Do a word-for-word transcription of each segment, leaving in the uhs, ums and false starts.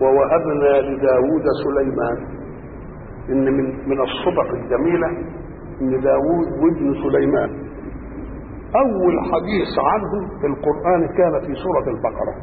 ووهبنا لداود سليمان. إن من من الصدق الجميلة إن داود وابن سليمان أول حديث عنه في القرآن كان في سورة البقرة،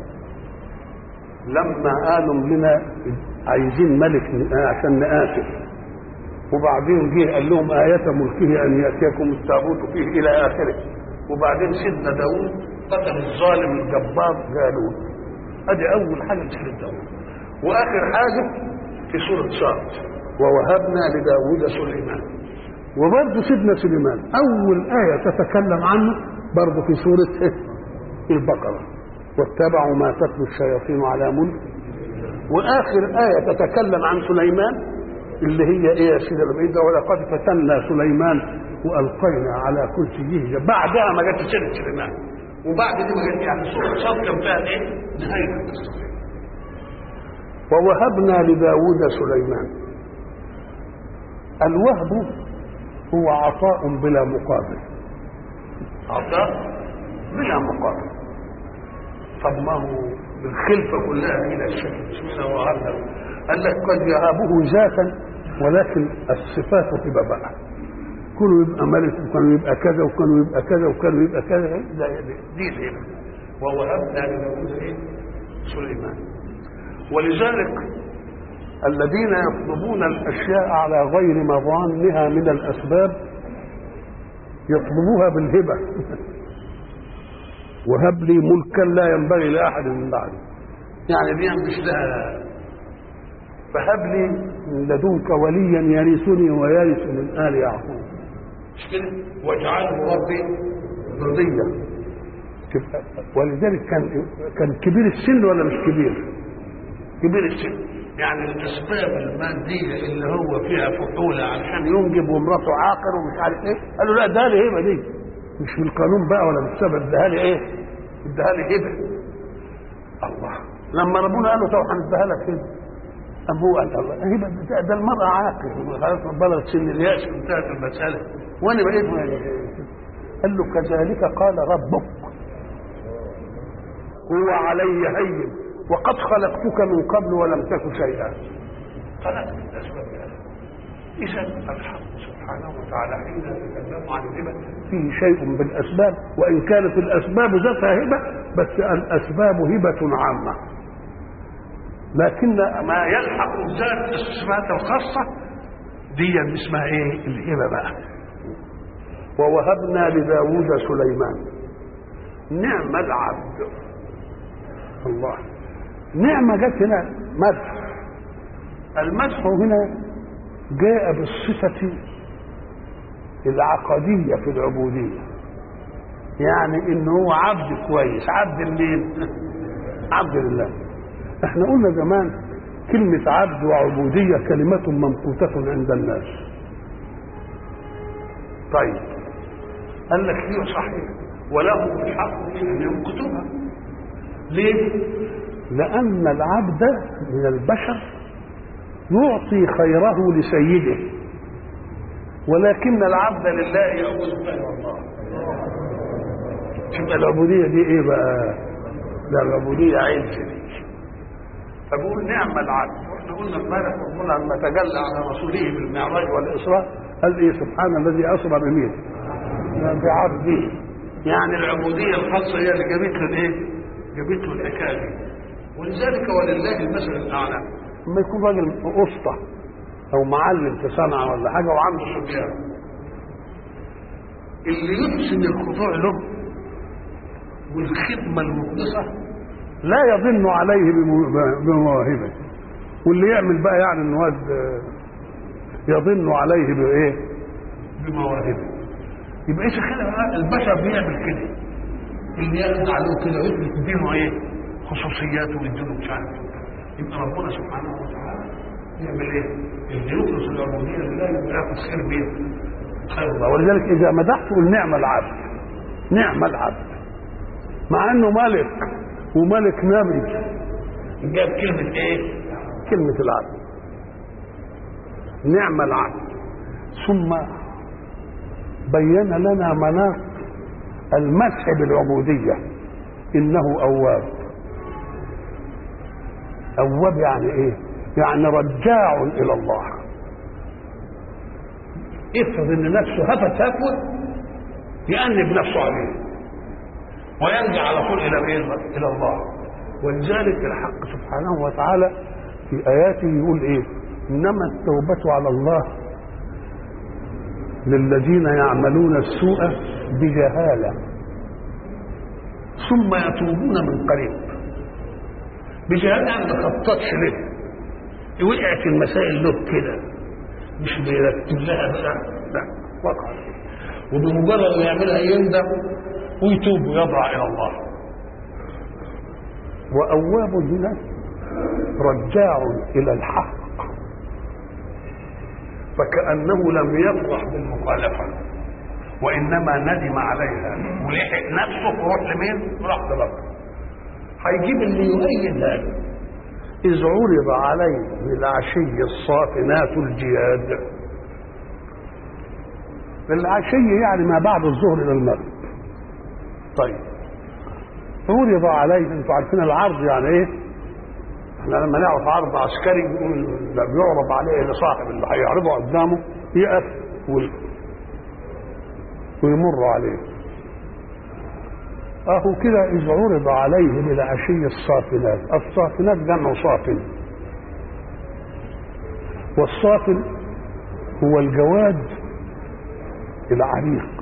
لما قالوا لنا عايزين ملك عشان نقاتل، وبعدين جه قال لهم آية ملكه أن يأتيكم التابوت فيه إلى آخره، وبعدين سيدنا داود قتل الظالم الجبار جالوت. ادي اول حاجه في سوره داود. واخر حاجه في سوره صاد ووهبنا لداود سليمان. وبرضه سيدنا سليمان اول ايه تتكلم عنه برضه في سوره البقره، واتبعوا ما تتلو الشياطين على ملك. واخر ايه تتكلم عن سليمان اللي هي ايه يا سيدي البعيده، ولقد فتنا سليمان والقينا على كرسيه. بعدها ما جاتش سيره سليمان، وبعد دي ما جاتش، يعني سوره صاد كان فيها ايه؟ نهايه القصه. ووهبنا لداود سليمان. الوهب هو عطاء بلا مقابل، عطاء بلا مقابل. طب ما هو بالخلفه كلها الى الشكل اسمنا وهبنا، قال لك قد يهابه ذاتا ولكن الصفات هبه بقى، كانوا يبقى ملك وكانوا يبقى كذا وكانوا يبقى كذا وكانوا يبقى كذا. لا دي الهبه. ووهبنا لداود سليمان. ولذلك الذين يطلبون الاشياء على غير مظانها من الاسباب يطلبوها بالهبه. وهب لي ملكا لا ينبغي لاحد من بعدي، يعني دي مش لها. فهب لي من لدنك وليا يرثني ويرث من ال يعقوب، مش كده؟ واجعله ربي رضيا. ولذلك كان كان كبير السن ولا مش كبير؟ كبير السن، يعني الاسباب الماديه اللي هو فيها فحوله علشان ينجب ومراته عاقر ومش عارف ايه، قالوا لا ده لي هبه، دي مش بالقانون بقى ولا بالسبب، اداها لي ايه؟ اداها لي هبه. الله لما ربنا قال له طب هنديها لك هبه، أم هو قال الله هبه ده المراه عاقر خلاص بلغت سن الياس انتهت المساله وانا بقيت. قال له كذلك قال ربك هو علي هين وقد خلقتك من قبل ولم تك شيئا. خلقت الاسباب هذا. اذا الحق سبحانه وتعالى حين يتكلم عن الهبه فيه شيء بالاسباب، وان كانت الاسباب ذاتها هبه، بس الاسباب هبه عامه، لكن ما يلحق ذات الصفات الخاصه دي اسمها ايه؟ الهبه بقى. ووهبنا لداود سليمان. نعم العبد. الله نعمة جت هنا مدح. المدح هنا جاء بالصفة العقدية في العبودية، يعني انه هو عبد كويس. عبد لمين؟ عبد لله. احنا قلنا زمان كلمة عبد وعبودية كلمة ممقوتة عند الناس. طيب قال لك هي صحيح وله الحق ان يمقتوها. ليه؟ لأن العبد من البشر يعطي خيره لسيده، ولكن العبد لله يأخذ خير الله. تبقى العبودية دي ايه بقى؟ ده العبودية عز. فبقول نعم العبد. واحنا قلنا امبارح ربنا لما تجلى على رسوله بالمعراج والإسراء قال ايه؟ سبحان الذي أسرى بمين؟ بعبده. يعني العبودية الخاصة هي اللي جابت له الايه؟ جابت له الحكايه دي. ولذلك ولله المثل الاعلى لما يكون راجل اسطى او معلم في صنعه ولا حاجه وعنده صبيان، اللي يحسن الخضوع له والخدمه المخلصه لا يظن عليه بمواهبه، واللي يعمل بقى يعني ان واد يظن عليه بايه؟ بمواهبه. يبقى ايش الخدمه؟ البشر بيعمل كده، اللي ياخد عليه كده ويثبت دينه ايه؟ خصوصياته ويديله مش عارف. يبقى ربنا سبحانه وتعالى يعمل ايه؟ اللي يخلص العبوديه لله يبقى ياخد خير بيه. خير الله. ولذلك اذا مدحت قل نعم العبد. نعم العبد. مع انه ملك وملك نبي جاب كلمه ايه؟ كلمه العبد. نعم العبد. ثم بين لنا مناط المسح بالعبودية. إنه أواب. أواب يعني إيه؟ يعني رجاع إلى الله. افرض إن نفسه هفت هفوة يأنب نفسه عليه ويرجع على طول إلى إيه؟ إلى الله. ولذلك الحق سبحانه وتعالى في آياته يقول إيه؟ إنما التوبة على الله للذين يعملون السوء بجهالة ثم يتوبون من قريب. بجهالة يعني ما خططش له، وقعت المسائل له كده مش بيرتب لها بقى، لا وقع، وبمجرد ما يعملها يندم ويتوب ويضرع الى الله. وأواب هنا رجاع الى الحق، فكأنه لم يفرح بالمخالفة وإنما ندم عليها ولحق نفسه وروح لمين؟ راح لربه. هيجيب اللي يؤيد هذا. إذ عرض عليه بالعشي الصافنات الجياد. العشي يعني ما بعد الظهر إلى المغرب. طيب عرض عليه، انتوا عارفين العرض يعني ايه؟ احنا لما نعرف عرض عسكري بيقول بيعرض عليه لصاحب اللي هيعرضه قدامه يقف ويمر عليه. اهو كده اذ عرض عليه بالعشي الصافنات. الصافنات جمع صافن، والصافن هو الجواد العريق.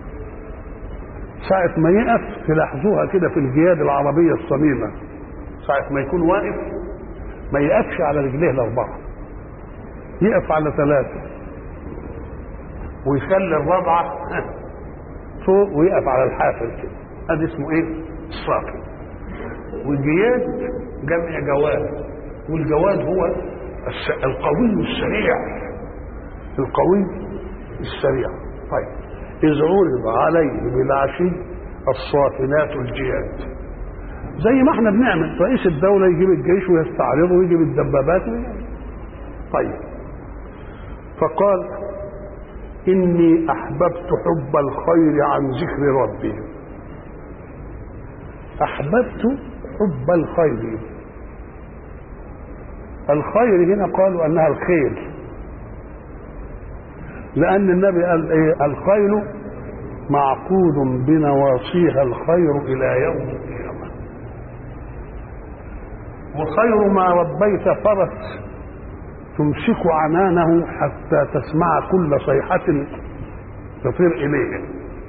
ساعة ما يقف تلاحظوها كده في الجياد العربية الصميمة، ساعة ما يكون واقف ما يقفش على رجليه الأربعة، يقف على ثلاثة ويخلي الرابعة فوق ويقف على الحافل كده. هذا اسمه ايه؟ الصافن. والجياد جمع جواد، والجواد هو القوي السريع، القوي السريع. طيب إذ عرض عليه بالعشي الصافنات الجياد، زي ما احنا بنعمل رئيس الدولة يجيب الجيش ويستعرضه ويجيب الدبابات ويجيب. طيب فقال إني أحببت حب الخير عن ذكر ربي. أحببت حب الخير. الخير هنا قالوا أنها الخير، لأن النبي قال إيه؟ الخيل معقود بنواصيها الخير إلى يوم القيامة. وخير ما ربيت فرس تمسك عنانه حتى تسمع كل صيحة تطير إليه.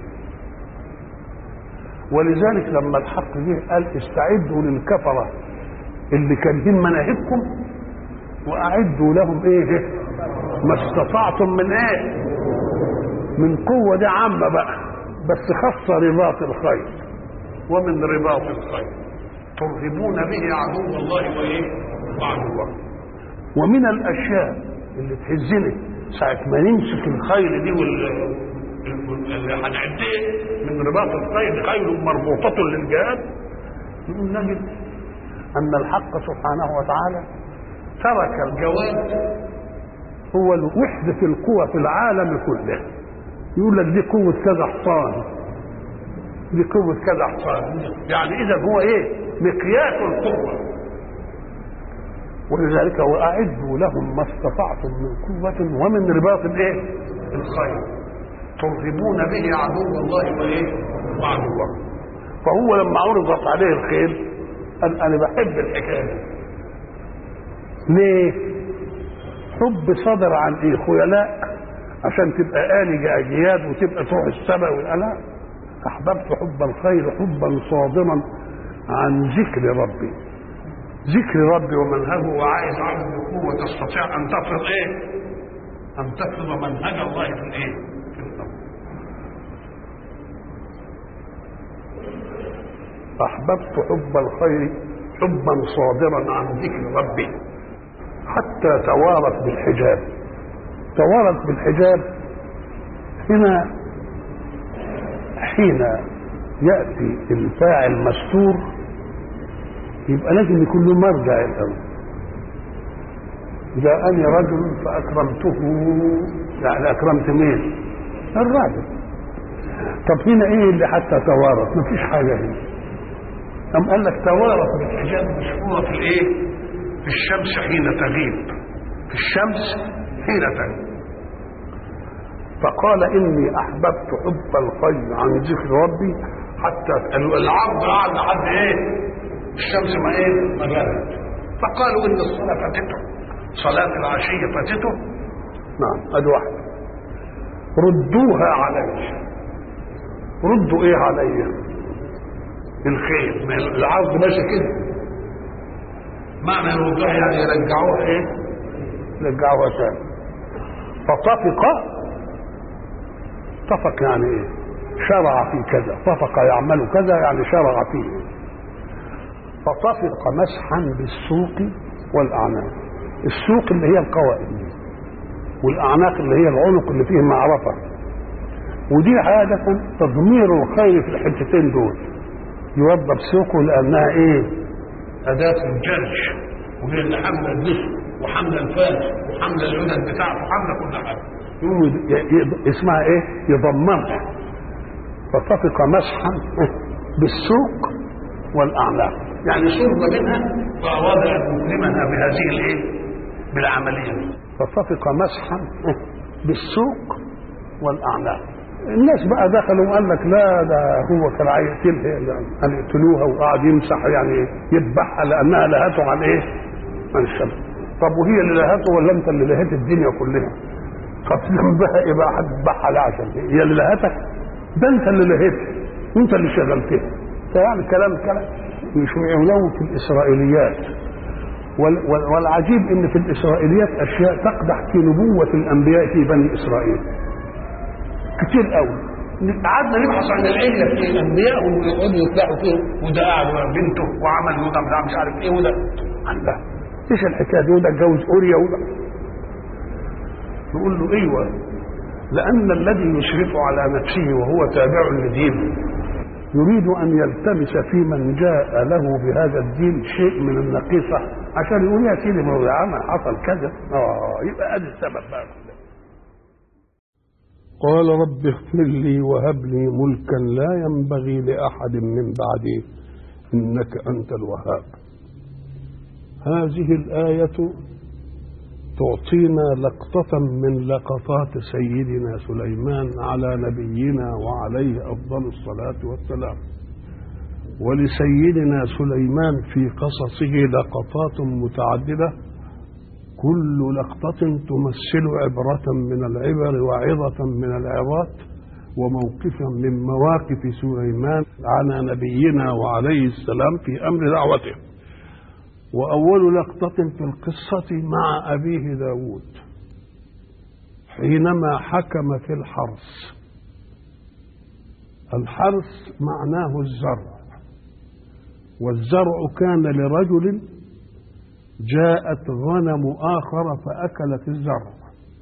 ولذلك لما الحق جه قال استعدوا للكفرة اللي كارهين مناهجكم وأعدوا لهم إيه؟ ما استطعتم من إيه؟ من قوة. دي عامة بقى، بس خاصة رباط الخير. ومن رباط الخير ترهبون به عدو الله وإيه؟ وعدوه. ومن الأشياء اللي تهزني ساعة ما نمسك الخيل دي وال اللي هنعديه من رباط الخيل خيل مربوطة للجهاد، نقول نجد أن الحق سبحانه وتعالى ترك الجواد هو وحدة القوى في العالم كله. يقول لك دي قوة كذا حصان، دي قوة كذا حصان، يعني إذا هو إيه؟ مقياس القوة. ولذلك وأعدوا لهم ما استطعتم من قوة ومن رباط الإيه؟ الخيل ترهبون به عدو الله وإيه؟ وعدوه. فهو لما عرضت عليه الخيل قال أنا بحب الحكاية دي. ليه؟ حب صدر عن إيه؟ خيلاء عشان تبقى آلجة أجياد وتبقى تروح السماء والألا. أحببت حب الخير حبا صادما عن ذكر ربي. ذكر ربي ومنهجه، وعايز عبد بقوة تستطيع أن تفرض إيه؟ أن تفرض منهج الله في الإيه؟ في الأرض. أحببت حب الخير حبا صادرا عن ذكر ربي حتى توارت بالحجاب. توارت بالحجاب هنا حين يأتي الفاعل مستور يبقى لازم يكون له مرجع الأول. جاءني رجل فأكرمته، يعني أكرمت مين؟ الراجل. طب هنا إيه اللي حتى توارث؟ مفيش حاجة هنا. أم قال لك توارث بالحجاب مشهورة في الإيه؟ في الشمس حين تغيب، في الشمس حين تغيب. فقال إني أحببت حب الخير عن ذكر ربي حتى العرض قعد لحد إيه؟ الشمس ما إيه؟ ما غابت. فقالوا إن الصلاة فاتته، صلاة العشية فاتته. نعم، أدي واحدة. ردوها علي. ردوا إيه علي؟ الخير. العرض ماشي كده، معنى يردوها يعني يرجعوها إيه؟ يرجعوها تاني. فطفق، طفق يعني ايه؟ شرع في كذا، طفق يعمل كذا يعني شرع فيه. فطفق مسحا بالسوق والاعناق. السوق اللي هي القوائم، والاعناق اللي هي العنق اللي فيه معرفه. ودي عاده تضمير الخير في الحتتين دول. يوضب سوقه لانها ايه؟ اداه الجرش، وهي اللي حامله الجسم وحامله الفاس وحامله العدد بتاعته وحامله كل حاجه. اسمها ايه؟ يضمنها. فطفق مسحا بالسوق والاعناق، يعني سر منها فاراد ان يكرمها بهذه الايه؟ بالعمليه. فطفق مسحا بالسوق والاعناق. الناس بقى دخلوا وقال لك لا ده هو كان عايز ان يقتلوها وقعد يمسح يعني يذبحها لانها لهته عن ايه؟ عن الشمس. طب وهي اللي لهته ولا انت اللي لهيت الدنيا كلها؟ خاص ذنبها يبقى حد بحها لا عشان هي اللي لهتك؟ ده انت اللي لهيتها وانت اللي شغلتها. فيعني كلام كلام يشيعونه في الاسرائيليات. والعجيب ان في الاسرائيليات اشياء تقدح في نبوه الانبياء في بني اسرائيل كتير قوي. قعدنا نبحث عن العله في الانبياء ويقعدوا يطلعوا فيه، وده قاعد بنته وعمل وده مش عارف ايه وده عنده ايش الحكايه دي، وده اتجوز اوريا وده. نقول له ايوه، لان الذي يشرف على نفسه وهو تابع لدينه يريد ان يلتمس في من جاء له بهذا الدين شيء من النقيصه عشان يقول يا سيدي ما هو عمل حصل كذا. اه يبقى ادي السبب بقى. قال رب اغفر لي وهب لي ملكا لا ينبغي لاحد من بعدي انك انت الوهاب. هذه الايه تعطينا لقطة من لقطات سيدنا سليمان على نبينا وعليه أفضل الصلاة والسلام. ولسيدنا سليمان في قصصه لقطات متعددة، كل لقطة تمثل عبرة من العبر وعظة من العظات وموقفا من مواقف سليمان على نبينا وعليه السلام في أمر دعوته. وأول لقطة في القصة مع أبيه داود حينما حكم في الحرث. الحرث معناه الزرع، والزرع كان لرجل جاءت غنم آخر فأكلت الزرع،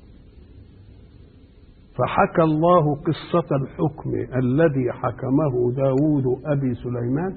فحكى الله قصة الحكم الذي حكمه داود أبي سليمان،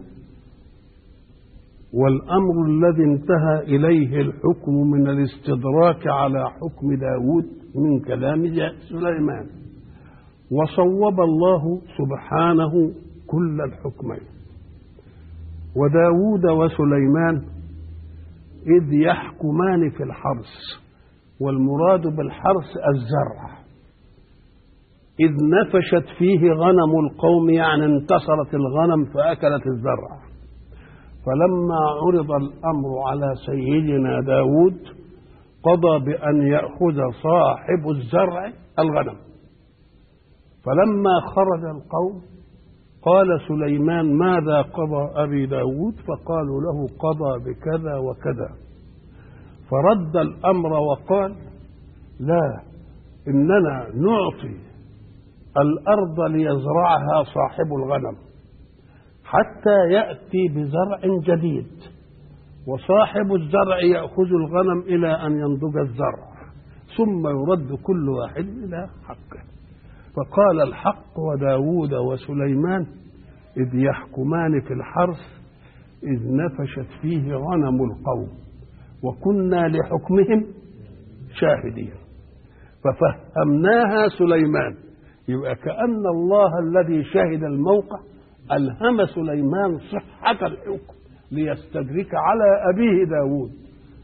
والأمر الذي انتهى إليه الحكم من الاستدراك على حكم داود من كلام سليمان. وصوب الله سبحانه كل الحكمين. وداود وسليمان إذ يحكمان في الحرث، والمراد بالحرث الزرع، إذ نفشت فيه غنم القوم يعني انتصرت الغنم فأكلت الزرع. فلما عرض الأمر على سيدنا داود قضى بأن يأخذ صاحب الزرع الغنم. فلما خرج القوم قال سليمان ماذا قضى أبي داود؟ فقالوا له قضى بكذا وكذا. فرد الأمر وقال لا، إننا نعطي الأرض ليزرعها صاحب الغنم حتى يأتي بزرع جديد، وصاحب الزرع يأخذ الغنم إلى أن ينضج الزرع، ثم يرد كل واحد إلى حقه. فقال الحق وداود وسليمان إذ يحكمان في الحرث إذ نفشت فيه غنم القوم وكنا لحكمهم شاهدين ففهمناها سليمان. يبقى كأن الله الذي شهد الموقع ألهم سليمان صحة الحكم ليستدرك على أبيه داود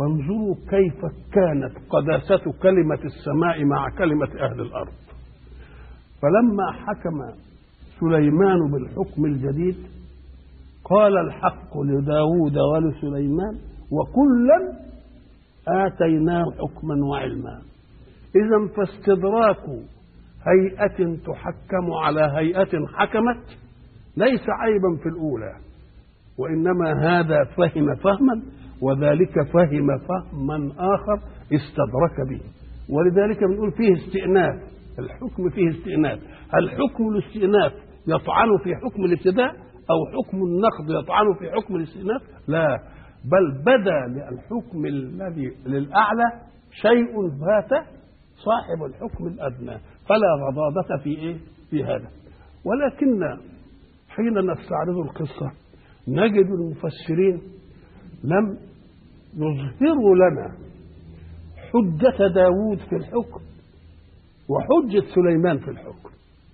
فانظروا كيف كانت قداسة كلمة السماء مع كلمة أهل الأرض. فلما حكم سليمان بالحكم الجديد قال الحق لداود ولسليمان وكلا آتيناه حكما وعلما. إذن فاستدراك هيئة تحكم على هيئة حكمت ليس عيبا في الأولى، وإنما هذا فهم فهما وذلك فهم فهما آخر استدرك به. ولذلك بنقول فيه استئناف، الحكم فيه استئناف. هل حكم الاستئناف يطعن في حكم الابتداء أو حكم النقض يطعن في حكم الاستئناف؟ لا، بل بدا للحكم الذي للأعلى شيء فات صاحب الحكم الأدنى، فلا غضاضة في إيه؟ في هذا. ولكن حين نستعرض القصة نجد المفسرين لم يظهروا لنا حجة داود في الحكم وحجة سليمان في الحكم.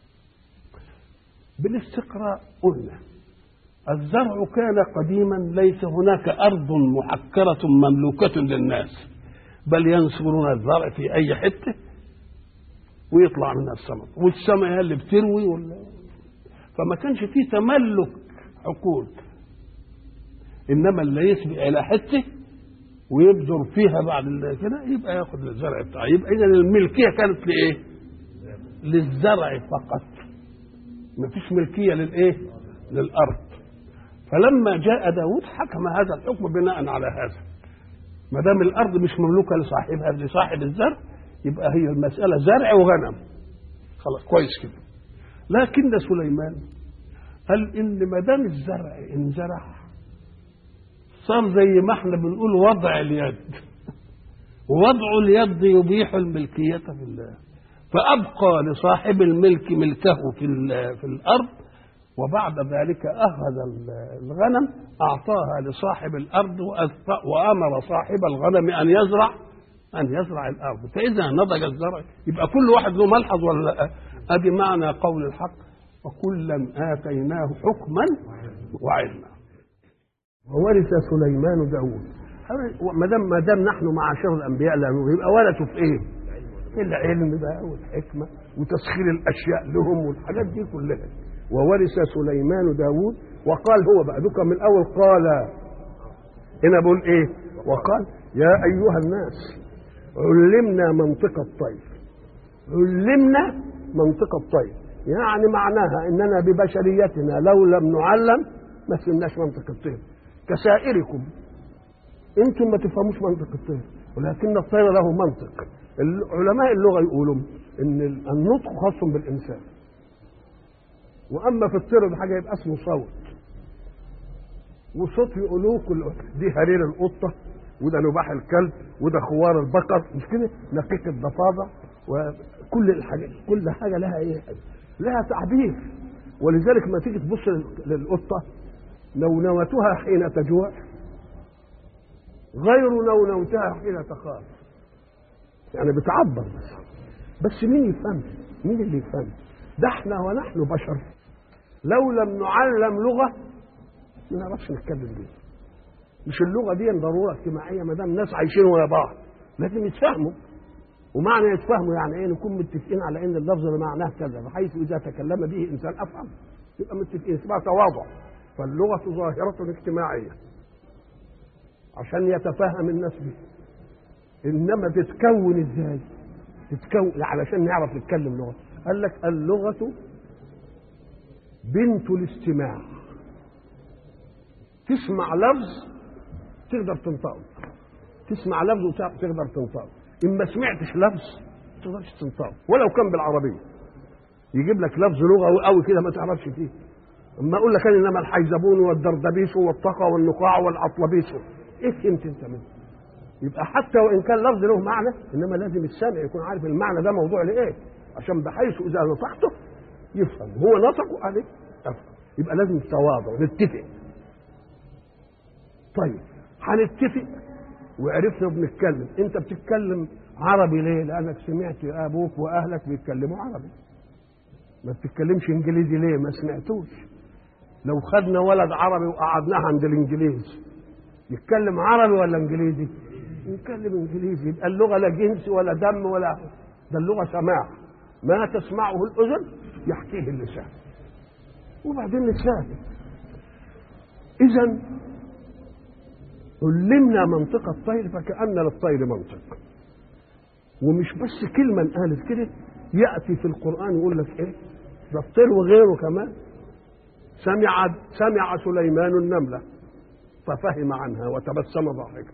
بالاستقراء قلنا الزرع كان قديما ليس هناك أرض محكرة مملوكة للناس، بل ينصرون الزرع في أي حتة ويطلع منها السماء، والسماء هي اللي بتروي ولا. فما كانش فيه تملك حقول، إنما اللي يسبق إلى حتة ويبذر فيها بعد كده يبقى ياخد الزرع بتاعه. يبقى إذا الملكية كانت لإيه؟ للزرع فقط، ما فيش ملكية للإيه؟ للأرض. فلما جاء داود حكم هذا الحكم بناء على هذا. ما دام الأرض مش مملوكة لصاحبها لصاحب الزرع يبقى هي المسألة زرع وغنم، خلاص كويس كده. لكن سليمان قال إن ما دام الزرع انزرع صار زي ما احنا بنقول وضع اليد، ووضع اليد يبيح الملكية في الله، فأبقى لصاحب الملك ملكه في في الأرض، وبعد ذلك أخذ الغنم أعطاها لصاحب الأرض وأمر صاحب الغنم أن يزرع أن يزرع الأرض. فإذا نضج الزرع يبقى كل واحد له ملحظ ولا لا؟ أدي معنى قول الحق وكلا آتيناه حكما وعلما. وورث سليمان داود. ما دام ما دام نحن معاشر الأنبياء لا يبقى ورثوا في إيه؟ في العلم بقى والحكمة وتسخير الأشياء لهم والحاجات دي كلها. وورث سليمان داود وقال هو بقى ذكر من الأول قال هنا بقول إيه؟ وقال يا أيها الناس علمنا منطق الطير. علمنا منطق الطير يعني معناها إننا ببشريتنا لو لم نعلم ما فهمناش منطق الطير كسائركم. انتم ما تفهموش منطق الطير ولكن الطير له منطق. علماء اللغة يقولوا إن النطق خاص بالإنسان، وأما في الطير بحاجة يبقى اسمه صوت، وصوت يقولوه كل دي هرير القطة وده نباح الكلب وده خوار البقر، مش كده؟ نقيق الضفادع وكل الحاجات كل حاجة لها ايه؟ لها تعبير. ولذلك ما تيجي تبص للقطة نونوتها حين تجوع غير نونوتها حين تخاف، يعني بتعبر بس بس مين يفهم؟ مين اللي يفهم؟ ده احنا ونحن بشر لو لم نعلم لغة ما نعرفش نتكلم بيها. مش اللغة دي ضرورة اجتماعية، ما دام الناس عايشين ويا بعض لازم يتفهموا. ومعنى يتفهموا يعني ايه؟ نكون متفقين على ان اللفظ اللي معناه كذا بحيث اذا تكلم به انسان افهم، يبقى متفقين، اسمها تواضع. فاللغة ظاهرة اجتماعية عشان يتفهم الناس بها. انما تتكون ازاي؟ تتكون علشان نعرف نتكلم لغة. قال لك اللغة بنت الاستماع. تسمع لفظ تقدر تنطقه، تسمع لفظ وتقدر تنطقه. إن ما سمعتش لفظ ما تقدرش تنطقه ولو كان بالعربية. يجيب لك لفظ لغوي قوي كده ما تعرفش فيه. اما اقول لك انما الحيزبون والدردبيس والطقى والنقاع والعطلبيس، ايه فهمت انت منه؟ يبقى حتى وان كان لفظ له معنى انما لازم السامع يكون عارف المعنى ده موضوع لايه، عشان بحيث اذا نطقته يفهم هو نطقه عليه افهم. يبقى لازم التواضع، نتفق. طيب هنتفق وعرفنا بنتكلم. انت بتتكلم عربي ليه؟ لانك سمعت ابوك واهلك بيتكلموا عربي. ما بتتكلمش انجليزي ليه؟ ما سمعتوش. لو خدنا ولد عربي وقعدناه عند الانجليز يتكلم عربي ولا انجليزي؟ يتكلم انجليزي، يبقى اللغه لا جنس ولا دم ولا، ده اللغه سماع، ما تسمعه الاذن يحكيه اللسان. وبعدين نتساهل. اذا علمنا منطق الطير فكأن للطير منطق. ومش بس كلمه قالت كده، ياتي في القران يقول لك ايه؟ ده الطير وغيره كمان. سمع سمع سليمان النمله ففهم عنها وتبسم ضاحكا،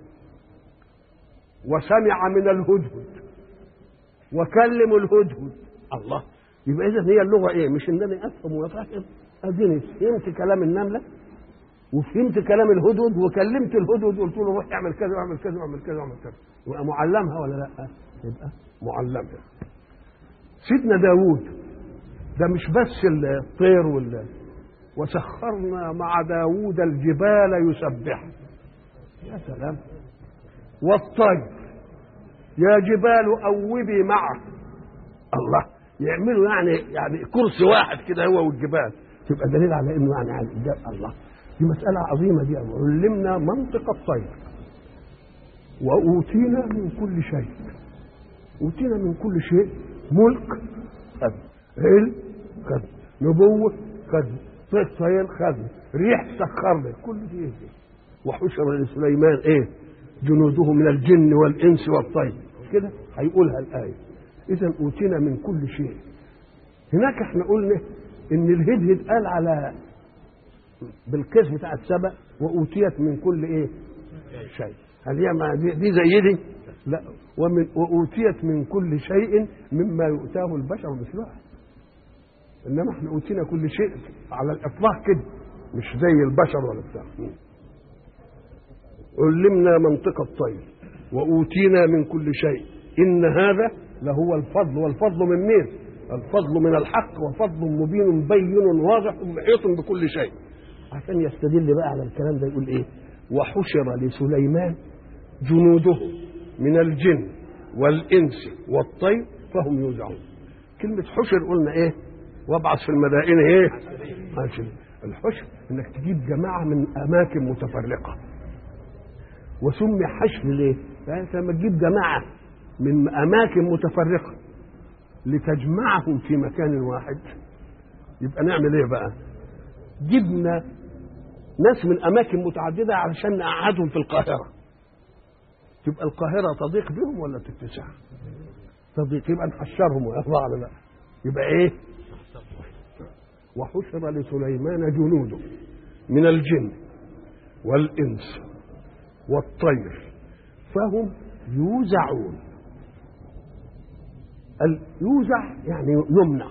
وسمع من الهدهد وكلم الهدهد. الله، يبقى اذا هي اللغه ايه؟ مش انني افهم وافهم، اديني فهمت كلام النمله وفهمت كلام الهدهد وكلمت الهدهد وقلت له روح اعمل كذا واعمل كذا واعمل كذا واعمل كذا. يبقى معلمها ولا لا؟ يبقى معلمها. سيدنا داوود ده مش بس الطير وال وسخرنا مع داوود الجبال يسبح، يا سلام، والطير يا جبال أوبي معه. الله، يعملوا يعني يعني كرسي واحد كده هو والجبال، تبقى دليل على انه يعني على الله. دي مسألة عظيمة دي. علمنا منطق الطير وأوتينا من كل شيء. أوتينا من كل شيء، ملك خذ، علم خذ، نبوة خذ، طير خذ، ريح سخرنا، كل دي ايه؟ وحشر لسليمان ايه؟ جنوده من الجن والانس والطير، كده هيقولها الايه. اذا اوتينا من كل شيء. هناك احنا قلنا ان الهدهد قال على بالقيس بتاع السبع واوتيت من كل ايه؟ شيء. هل هي دي, دي زي دي؟ لا، ومن واوتيت من كل شيء مما يؤتاه البشر مثلها. انما احنا اوتينا كل شيء على الاطلاق كده، مش زي البشر ولا بتاع. علمنا منطق الطير واوتينا من كل شيء ان هذا لهو الفضل. والفضل من مين؟ الفضل من الحق، وفضل مبين بين واضح محيط بكل شيء. عشان يستدل بقى على الكلام ده يقول ايه؟ وحشر لسليمان جنوده من الجن والانس والطير فهم يوزعون. كلمه حشر قلنا ايه؟ وابعث في المدائن ايه؟ حاشر. الحشر انك تجيب جماعه من اماكن متفرقه. وسمي حشر ليه؟ يعني لما تجيب جماعه من اماكن متفرقه لتجمعهم في مكان واحد، يبقى نعمل ايه بقى؟ جبنا ناس من اماكن متعدده علشان نقعدهم في القاهره. تبقى القاهره تضيق بهم ولا تتسع؟ تضيق، يبقى نحشرهم ويرضى على لا. يبقى ايه؟ وحشر لسليمان جنوده من الجن والانس والطير فهم يوزعون. يوزع يعني يمنع.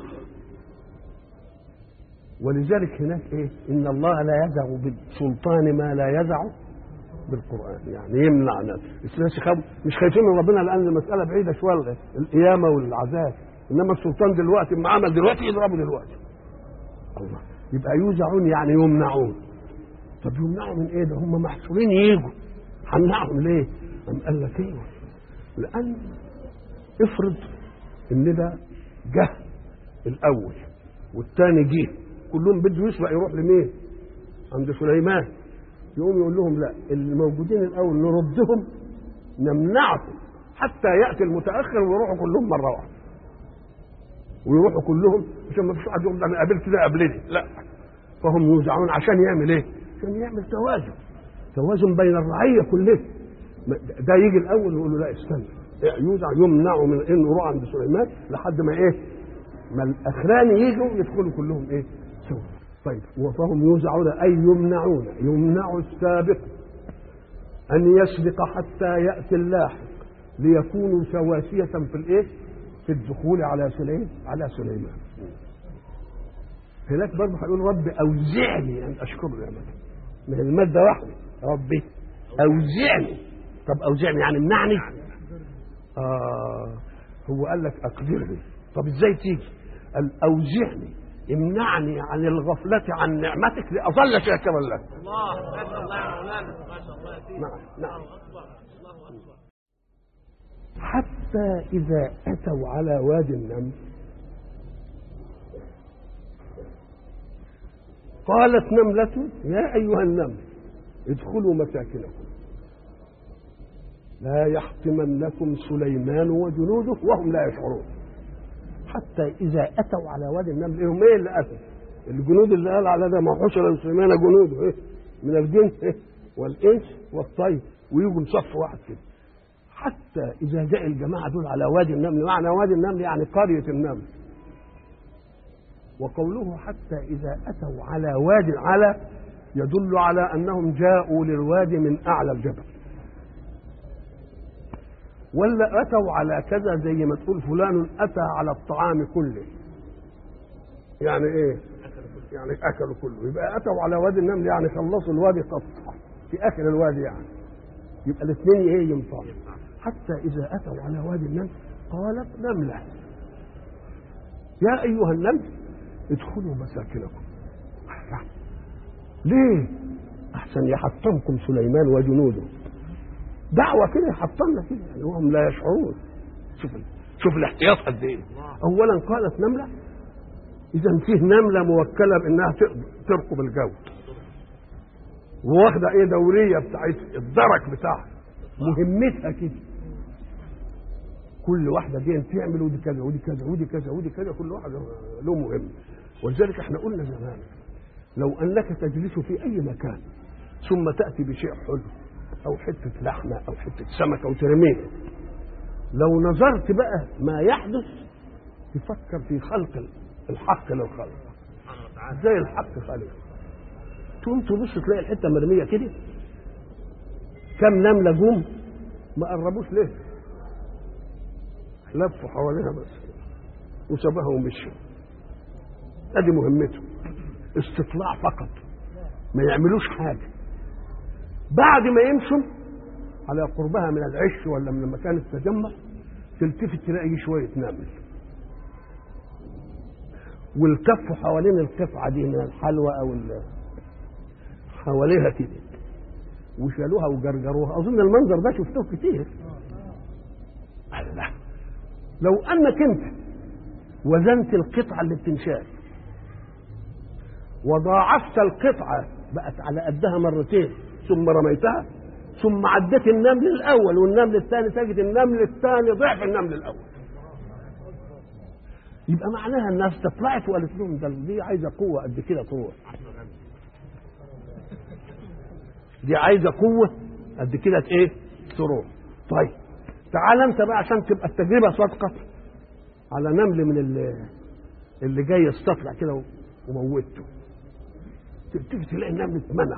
ولذلك هناك ايه؟ ان الله لا يزع بالسلطان ما لا يزع بالقران، يعني يمنع ناس. مش خايفين من ربنا لان المساله بعيده شويه، القيامه والعذاب. انما السلطان دلوقتي ما عمل دلوقتي يضربه دلوقتي. الله، يبقى يوزعون يعني يمنعون. طب يمنعوا من ايه؟ ده هم محصورين يجوا، هنمنعهم ليه؟ أم قال لك ايه؟ لان افرض ان ده جه الاول والثاني جه، كلهم بده يسبق يروح لمين؟ عند سليمان. يقوم يقول لهم لا، اللي موجودين الاول نردهم نمنعهم حتى ياتي المتاخر ويروحوا كلهم مره واحده. ويروحوا كلهم عشان ما فيش واحد يقول انا قابلت ده قبلني، لا. فهم يوزعون عشان يعمل ايه؟ عشان يعمل توازن، توازن بين الرعيه كلها. ده يجي الاول ويقول له لا استنى، يوزع يمنعوا من انه يروح عند سليمان لحد ما ايه؟ ما الاخراني يجوا يدخلوا كلهم ايه؟ سوا. طيب، وفهم يوزعون اي يمنعون، يمنع السابق ان يسبق حتى ياتي اللاحق ليكونوا سواسيه في الايه؟ في الدخول على سليمان على سليمان. هناك برضه هيقول رب اوزعني ان اشكر نعمتك. من الماده واحده، ربي اوزعني. طب اوزعني يعني امنعني؟ اه هو قال لك اقدرني. طب ازاي تيجي؟ قال اوزعني، امنعني عن الغفله عن نعمتك لاظل شاكرا لك. الله ما شاء الله يا مولانا، ما شاء الله فيك. نعم نعم. الله اكبر الله اكبر. حتى اذا اتوا على وادي النمل قالت نملة يا أيها النمل ادخلوا مساكنكم لا يحطمنكم سليمان وجنوده وهم لا يشعرون. حتى إذا أتوا على وادي النمل، إيه هم إيه اللي أتوا؟ الجنود اللي قال على ده ما حشر سليمان جنوده إيه؟ من الجن إيه؟ والإنس والطير، ويجوا صف واحد كده. حتى إذا جاء الجماعة دول على وادي النمل، معنى وادي النمل يعني قرية النمل. وقوله حتى إذا أتوا على وادي، على يدل على أنهم جاءوا للوادي من أعلى الجبل، ولا أتوا على كذا زي ما تقول فلان أتى على الطعام كله، يعني إيه؟ يعني أكلوا كله. يبقى أتوا على وادي النمل يعني خلصوا الوادي قطع في آخر الوادي، يعني يبقى الاثنين إيه ينفعوا. حتى إذا أتوا على وادي النمل قالت نملة يا أيها النمل ادخلوا مساكنكم. ليه؟ أحسن يحطمكم سليمان وجنوده. دعوة كده يحطمنا كده يعني وهم لا يشعرون. شوف شوف الاحتياط قد إيه. أولا قالت نملة، إذا فيه نملة موكلة بأنها تركب الجو، وواخدة إيه دورية بتاعتها، الدرك بتاعها مهمتها كده. كل واحدة دي تعمل ودي كذا ودي كذا ودي كذا ودي كذا، كل واحدة له مهم. ولذلك احنا قلنا زمان لو أنك تجلس في أي مكان ثم تأتي بشيء حلو أو حتة لحمة أو حتة سمكة وترميه، لو نظرت بقى ما يحدث تفكر في خلق الحق للخلق، ازاي الحق خلق. تقوم تبص تلاقي الحتة مرمية كده، كم نملة جم ما قربوش ليه، لفوا حواليها بس وسابها ومشوا. ادي مهمته، استطلاع فقط، ما يعملوش حاجة. بعد ما يمشوا على قربها من العش ولا من مكان التجمع تلتفت تلاقي شوية نمل والتفوا حوالين القطعة دي من الحلوى أو حواليها كده وشالوها وجرجروها. أظن المنظر ده شفتوه كتير. الله، لو أنك أنت وزنت القطعة اللي بتنشال وضاعفت القطعة بقت على قدها مرتين ثم رميتها ثم عدت النمل الأول والنمل الثاني، تجد النمل الثاني ضعف النمل الأول. يبقى معناها الناس طلعت وقالت لهم ده دي عايزة قوة قد كده تروح، دي عايزة قوة قد كده ايه تروح. طيب تعال انت بقى عشان تبقى التجربة صادقة على نمل من اللي, اللي جاي يستطلع كده وموته، تيجي تلاقي النمل اتمنع،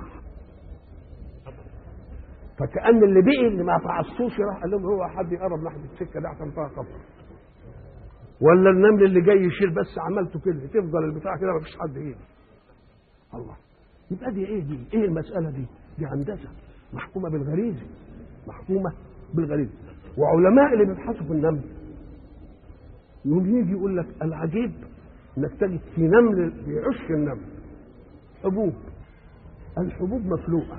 فكأن اللي بقي اللي ما تعصوش راح قال لهم هو حد يقرب ناحية السكة ده عشان فيها خطر، ولا النمل اللي جاي يشيل بس عملته كده تفضل البتاع كده ما فيش حد يجي. الله، يبقى دي ايه دي؟ ايه المسألة دي؟ دي هندسة محكومة بالغريزة، محكومة بالغريزة. وعلماء اللي بيبحثوا في النمل يوم يجي يقول لك العجيب انك تجد في نمل بيعش النمل حبوب، الحبوب مفلوقة.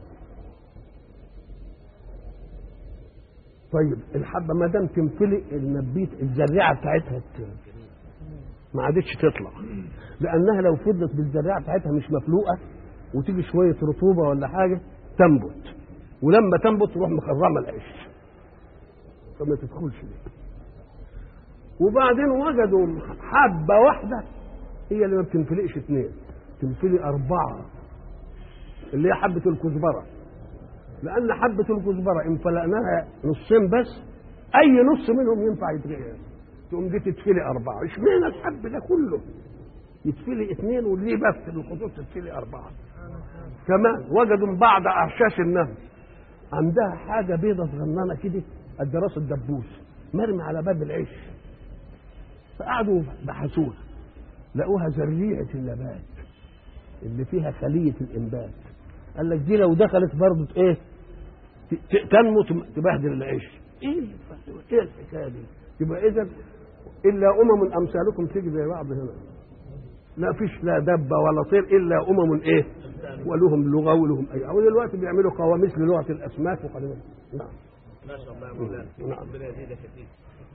طيب الحبة ما دام تمتلئ النبيت الزريعة بتاعتها ما عادتش تطلع، لأنها لو فضلت بالزريعة بتاعتها مش مفلوقة وتيجي شوية رطوبة ولا حاجة تنبت، ولما تنبت تروح مخرمة العيش فما تدخلش ليه. وبعدين وجدوا حبة واحدة هي اللي ما بتنفلقش اثنين، تنفلق أربعة، اللي هي حبة الكزبرة. لأن حبة الكزبرة إن فلقناها نصين بس أي نص منهم ينفع يتغير، تقوم دي تتفلق أربعة. اشمعنى الحب ده كله يتفلق اثنين وليه بس الخطوط تتفلق أربعة؟ كمان وجدوا بعض أعشاش النمل عندها حاجة بيضة صغننة كده قد راس الدبوس مرمي على باب العيش، فقعدوا بحثوها لقوها ذريعة النبات اللي فيها خلية الإنبات. قال لك دي لو دخلت برضه ايه تنمو تبهدل العيش. ايه ايه الحكايه دي؟ يبقى اذا الا امم امثالكم تيجي زي بعض هنا، لا فيش لا دبه ولا طير الا امم ايه ولهم لغه ولهم اي. او دلوقتي بيعملوا قواميس للغه الاسماك وقال نعم ما شاء الله يا مولانا. نعم. ربنا يزيدك كتير.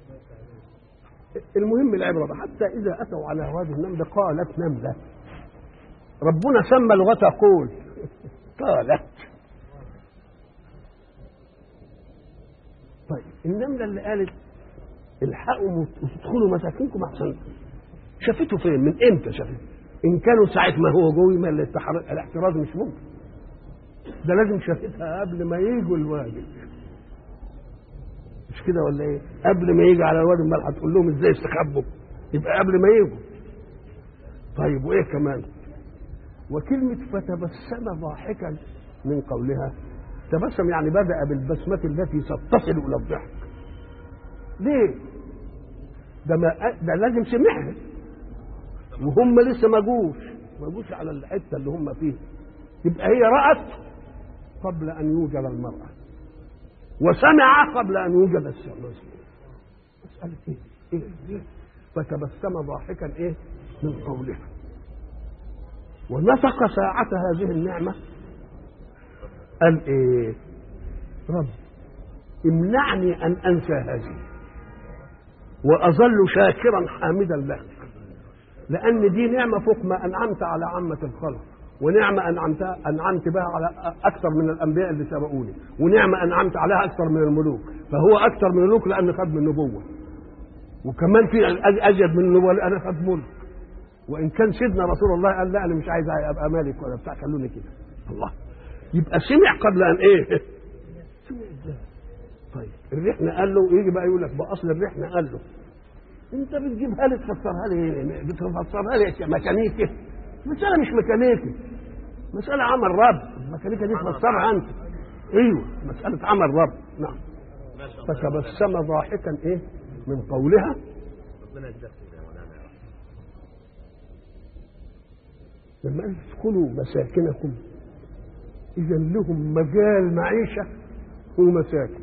المهم العبره حتى اذا اتوا على وادي النمل قالت نمله. ربنا سمى لغتها قول، قالت طيب النمله اللي قالت الحقوا وتدخلوا مساكنكم احسن، شافته فين؟ من امتى شافته؟ ان كانوا ساعه ما هو جوي ما الاحتراز مش ممكن، ده لازم شافتها قبل ما يجوا الوادي، مش كده ولا ايه؟ قبل ما يجي على الوادي امال هتقول لهم ازاي استخبوا؟ يبقى قبل ما يجوا. طيب وايه كمان؟ وكلمه فتبسم ضاحكا من قولها، تبسم يعني بدأ بالبسمة التي ستصل الى الضحك. ليه؟ ده ما ده لازم سمعها وهم لسه ما جوش ما جوش على الحته اللي هم فيها، يبقى هي رأت قبل ان يوجد المرأة وسمع قبل ان يوجد السمع. مسألة ايه؟ ايه؟ إيه؟ فتبسم ضاحكا ايه؟ من قولها، ونطق ساعة هذه النعمة قال ايه؟ رب امنعني ان انسى هذه واظل شاكرا حامدا لك، لان دي نعمه فوق ما انعمت على عامه الخلق، ونعمه انعمت انعمت بها على اكثر من الانبياء اللي سبقوني، ونعمه انعمت عليها اكثر من الملوك، فهو اكثر من الملوك لان خد من النبوه، وكمان في ازيد من النبوه لان خد ملك. وان كان سيدنا رسول الله قال لا انا مش عايز ابقى مالك ولا بتاع، خلوني كده. الله، يبقى سمع قبل ان ايه؟ سمع ازاي؟ طيب الرحنة قال له، يجي بقى يقول لك باصل الرحنة قال له انت بتجيبها لي تفسرها لي بتفسرها لي ميكانيكي؟ مسألة مش ميكانيكي، مسألة عمل رب. الميكانيكا دي تفسرها انت. ايوه مسألة عمل رب. نعم. فتبسم ضاحكا ايه؟ من قولها. لما قال ادخلوا مساكنكم، اذا لهم مجال معيشة ومساكن.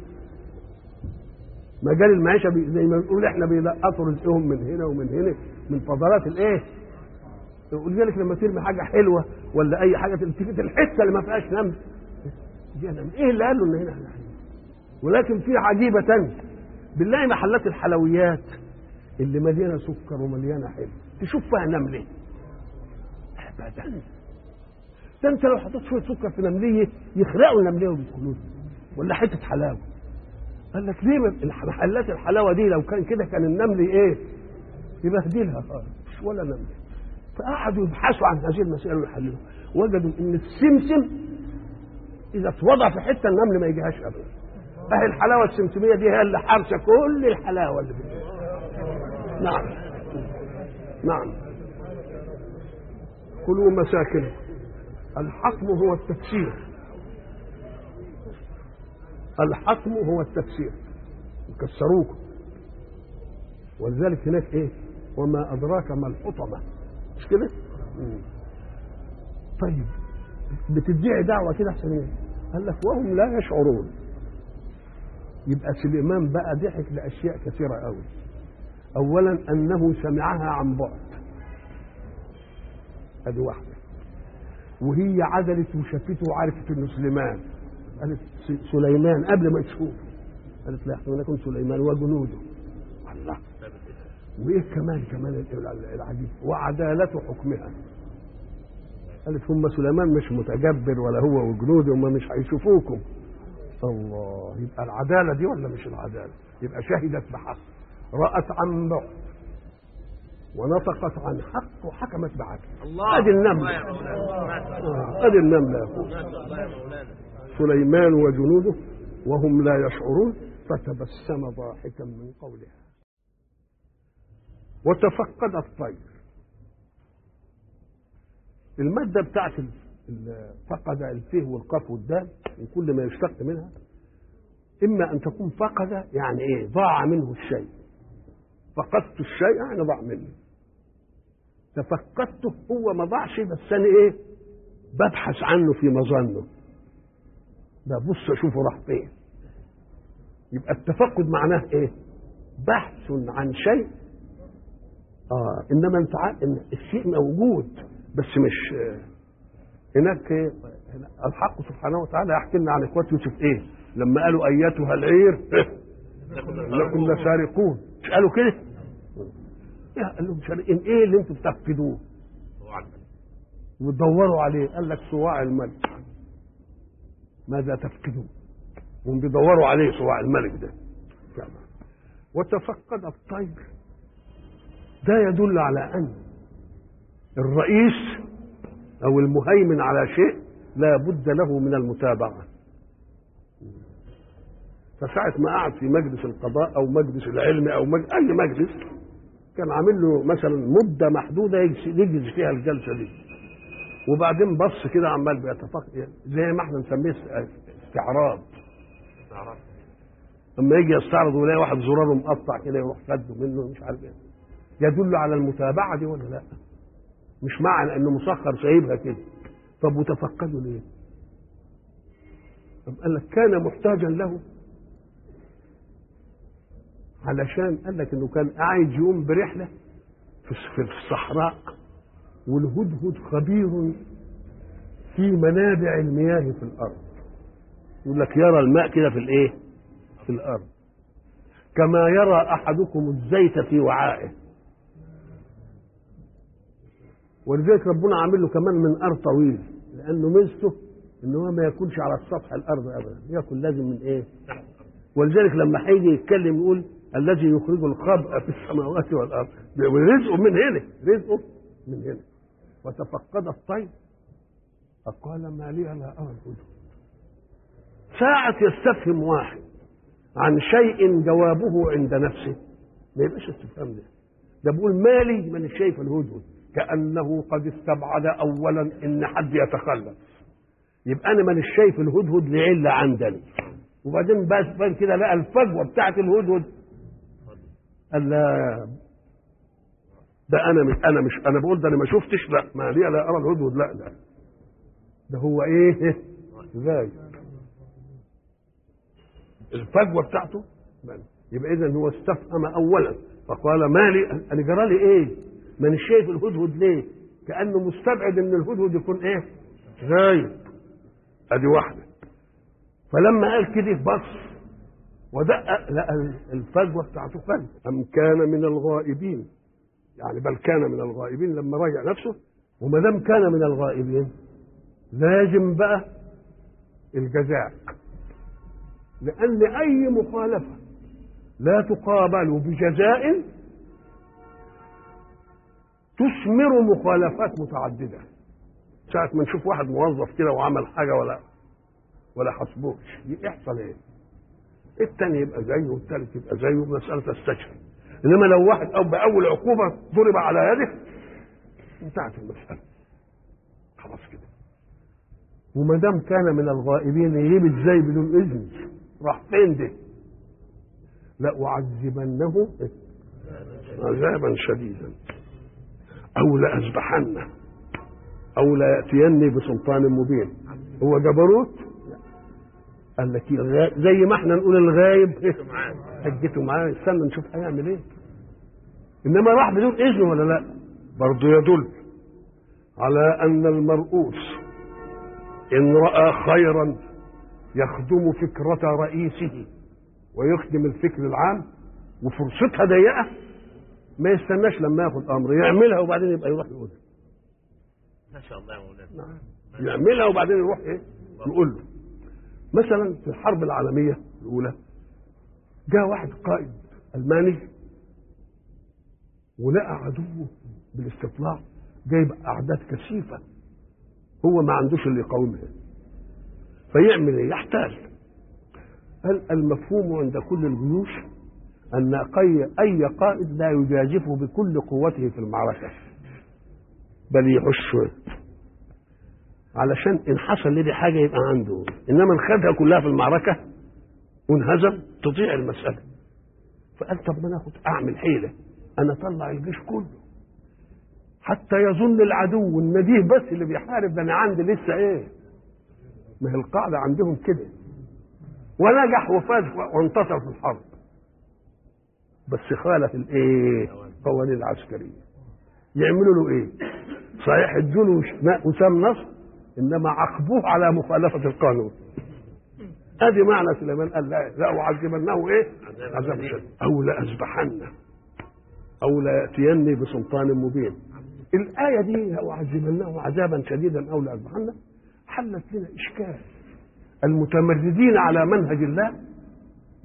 مجال المعيشة زي ما بنقول احنا بيلقطوا رزقهم من هنا ومن هنا من فضلات الايه؟ ولذلك لما ترمي حاجة حلوة ولا اي حاجة تلتفت الحتة اللي ما فيهاش نمل، دي نمل. ايه اللي قال له ان هنا احنا حلوة؟ ولكن في عجيبة تانية، بنلاقي محلات الحلويات اللي مليانة سكر ومليانة حلو تشوف فيها نملة ابدا. ده انت لو حطيت شوية سكر في نملية يخرقوا النملية وبيدخلوها، ولا حتة حلاوة. قال لك ليه محلات الحلاوه دي لو كان كده كان النمل ايه؟ يبهدلها خالص، مش ولا نمل. فقعدوا يبحثوا عن هذه المسائل ويحللوها، وجدوا ان السمسم اذا اتوضع في حته النمل ما يجيهاش ابدا. اهي الحلاوه السمسميه دي هي اللي حارسه كل الحلاوه اللي في الدنيا. نعم نعم. كلوا مساكن. الحكم هو التفسير، الحكم هو التفسير، يكسروكم. ولذلك هناك ايه؟ وما ادراك ما الحطمه، مش كده؟ طيب بتدعي دعوه كده احسن ايه؟ قال لك وهم لا يشعرون. يبقى سليمان بقى ضحك لاشياء كثيره قوي. اولا انه سمعها عن بعد، ادي واحده، وهي عدلت وشافته وعرفت انه سليمان. قالت سليمان قبل ما تشوف، قالت لا احنا نكون سليمان وجنوده. الله. وايه كمان كمان العجيب؟ وعدالة حكمها. قالت هم سليمان مش متجبر ولا هو وجنوده، هم مش هيشوفوكم. الله، يبقى العدالة دي ولا مش العدالة؟ يبقى شهدت بحق، رأت عن بعد ونطقت عن حق وحكمت بعدل. ادي النملة. ادي النملة يا اخويا. سليمان وجنوده وهم لا يشعرون فتبسم ضاحكا من قولها وتفقد الطير. المادة بتاعت فقد الفيه والقاف والدال وكل ما يشتق منها، إما أن تكون فقد يعني إيه؟ ضاع منه الشيء. فقدت الشيء يعني ضاع منه. تفقدته هو ما ضاعش، بس أنا إيه؟ ببحث عنه في مظنه، ببص أشوفه راح فين. يبقى التفقد معناه إيه؟ بحث عن شيء. آه إنما أنت إن الشيء موجود بس مش هناك. الحق سبحانه وتعالى يحكي لنا عن إخوة يوسف إيه؟ لما قالوا أيتها العير لكم لسارقون، مش قالوا كده؟ قال لهم سارقين إيه اللي أنتم بتفقدوه؟ وتدوروا عليه. قال لك صواع الملك. ماذا تفقدون؟ هم بيدوروا عليه صواع الملك ده. وتفقد الطير، ده يدل على أن الرئيس أو المهيمن على شيء لا بد له من المتابعة. فساعة ما قعد في مجلس القضاء أو مجلس العلم أو مجلس أي مجلس كان عامل له مثلا مدة محدودة يجلس فيها الجلسة دي، وبعدين بص كده عمال بيتفقد زي ما احنا نسميه استعراض. اما يجي يستعرض ويلاقي واحد زراره مقطع كده يروح شده منه مش عارف ايه، يدل على المتابعه دي ولا لا؟ مش معنى انه مسخر سايبها كده. طب وتفقدوا ليه؟ طب قال لك كان محتاجا له، علشان قال لك انه كان قاعد يقوم برحله في الصحراء، والهدهد خبير في منابع المياه في الارض، يقول لك يرى الماء كده في الايه؟ في الارض، كما يرى احدكم الزيت في وعائه. ولذلك ربنا عامل له كمان منقار طويل، لانه ميزته ان هو ما ياكلش على السطح الارض ابدا، ياكل لازم من ايه؟ ولذلك لما هيجي يتكلم يقول الذي يخرج الخبأ في السماوات والارض، رزقه من هنا، رزقه من هنا. وتفقد الطير فقال ما لي لا ارى الهدهد. ساعة يستفهم واحد عن شيء جوابه عند نفسه ما يبقاش استفهام ده، ده بيقول مالي من شايف الهدهد، كأنه قد استبعد أولا إن حد يتخلف، يبقى أنا من شايف الهدهد لعلة عندني، وبعدين بس بان كده لقى الفجوة بتاعت الهدهد قال لا ده أنا مش أنا مش أنا بقول ده أنا ما شفتش، لا ما لي لا أرى الهدهد، لا لا ده هو إيه ازاي الفجوة بتاعته. يبقى إذا هو استفهم أولا فقال مالي أنا جرى لي إيه؟ ما أنا شايف الهدهد ليه؟ كأنه مستبعد إن الهدهد يكون إيه؟ غايب. أدي واحدة. فلما قال كده بص ودقق لقى الفجوة بتاعته فجوة. أم كان من الغائبين، يعني بل كان من الغائبين لما راجع نفسه، وما دام كان من الغائبين لازم بقى الجزاء، لأن أي مخالفة لا تقابل بجزاء تثمر مخالفات متعددة. ساعة ما نشوف واحد موظف كده وعمل حاجة ولا ولا حسبوش يحصل ايه؟ التاني يبقى زيه والتالت يبقى زيه، مسألة تستشفى. إنما لو واحد أو بأول عقوبة ضرب على يده انتهت المسألة خلاص كده. وما دام كان من الغائبين يجيب ازاي بدون إذن؟ راح فين ده؟ لأعذبنه عذابا شديدا أو لأذبحنه أو ليأتيني بسلطان مبين. هو جبروت؟ قال لك زي ما احنا نقول الغايب حجته معاه، استنى نشوف هيعمل ايه. انما راح بدون اذن ولا لا؟ برضه يدل على ان المرؤوس ان راى خيرا يخدم فكره رئيسه ويخدم الفكر العام وفرصتها ضيقه ما يستناش لما ياخد امر يعملها وبعدين يبقى يروح يقول ما شاء الله يا مولانا. نعم. يعملها وبعدين يروح ايه يقول له. مثلا في الحرب العالميه الاولى جاء واحد قائد الماني ولقى عدوه بالاستطلاع جايب اعداد كثيفه، هو ما عندوش اللي يقاومها، فيعمل ايه؟ يحتال. قال المفهوم عند كل الجيوش ان اي قائد لا يجازفه بكل قوته في المعركه بل يحش علشان ان حصل لدي حاجه يبقى عنده، انما ان خدها كلها في المعركه وانهزم تضيع المساله. فقال طب ما ناخد اعمل حيله، انا اطلع الجيش كله حتى يظن العدو ان دي بس اللي بيحارب، ده انا عندي لسه ايه؟ ما هي القاعده عندهم كده. ونجح وفاز وانتصر في الحرب، بس خالف الايه؟ القوانين العسكريه. يعملوا له ايه؟ صحيح ادوا له وسام نصر، انما عاقبوه على مخالفه القانون. ادي معنى سليمان قال لا لا اعذبنه ايه؟ عذاب شديد او لاذبحنه او لياتيني بسلطان مبين. الايه دي اعذبنه عذابا شديدا او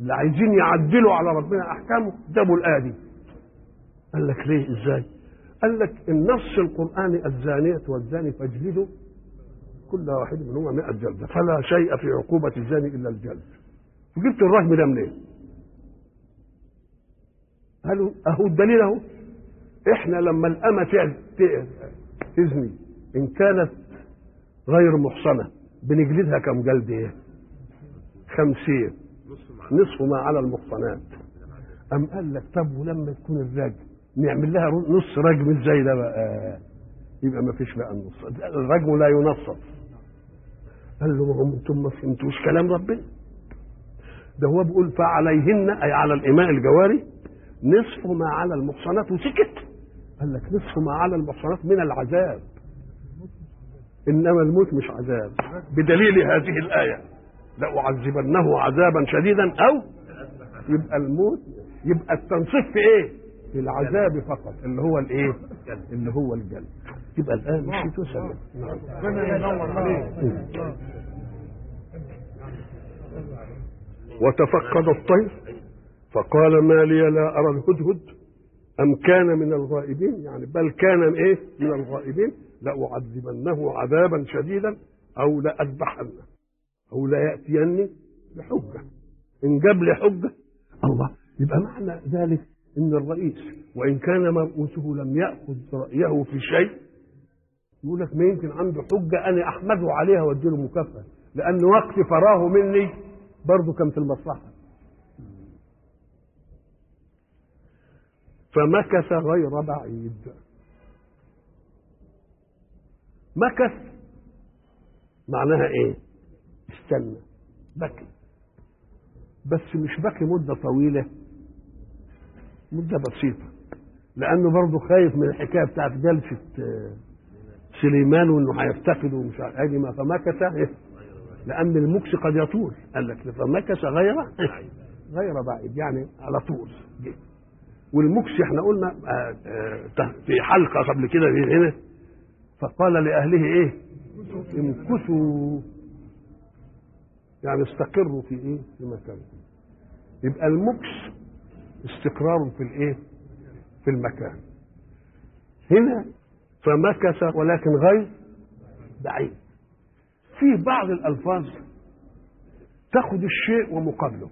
اللي عايزين يعدلوا على ربنا احكامه جابوا الايه دي. قال لك ليه ازاي؟ قال لك النص القراني الزانيه والزاني فاجلدوا كل واحد منهما مئة جلده فلا شيء في عقوبه الزاني الا الجلد. وجبت الرجم ده منين؟ قالوا اهو الدليل اهو. احنا لما الامه تزني ان كانت غير محصنه بنجلدها كم جلد؟ ايه؟ خمسين، نصف ما على المحصنات. أم قال لك طب ولما تكون الرجم نعمل لها نص رجم ازاي ده بقى؟ يبقى ما فيش بقى النص، الرجم لا ينصف. قال له ما هم انتم ما فهمتوش كلام ربنا، ده هو بيقول فعليهن اي على الاماء الجواري نصف ما على المحصنات وسكت. قال لك نصف ما على المحصنات من العذاب، انما الموت مش عذاب، بدليل هذه الايه لأعذبنه عذابا شديدا او يبقى الموت. يبقى التنصيف في ايه؟ في العذاب فقط اللي هو الايه؟ اللي هو الجلد. يبقى الان مش تسلم. وتفقد الطير فقال ما لي لا ارى الهدهد ام كان من الغائبين، يعني بل كان ايه؟ من الغائبين. لأعذبنه عذابا شديدا او لأذبحنه او لا ياتيني بحجه. ان جاب لي حجه الله يبقى معنى ذلك ان الرئيس وان كان مرؤوسه لم ياخذ رايه في شيء يقول لك ما يمكن عنده حجه انا احمده عليها واديله مكافاه، لان وقت فراه مني برضه كان في المصلحه. فمكث غير بعيد. مكث معناها ايه؟ استنى، بكي، بس مش بكي مدة طويلة، مدة بسيطة، لأنه برضه خايف من الحكاية بتاعت جلسة سليمان وإنه هيفتقد ومش عارف ما. فمكث لأن المكس قد يطول. قال لك فمكث غير غير بعيد، يعني على طول. والمكس احنا قلنا في حلقة قبل كده هنا فقال لأهله إيه؟ امكثوا، يعني استقروا في ايه؟ في مكانه. يبقى المكس استقرار في الايه؟ في المكان. هنا فمكث ولكن غير بعيد. في بعض الالفاظ تاخد الشيء ومقابله.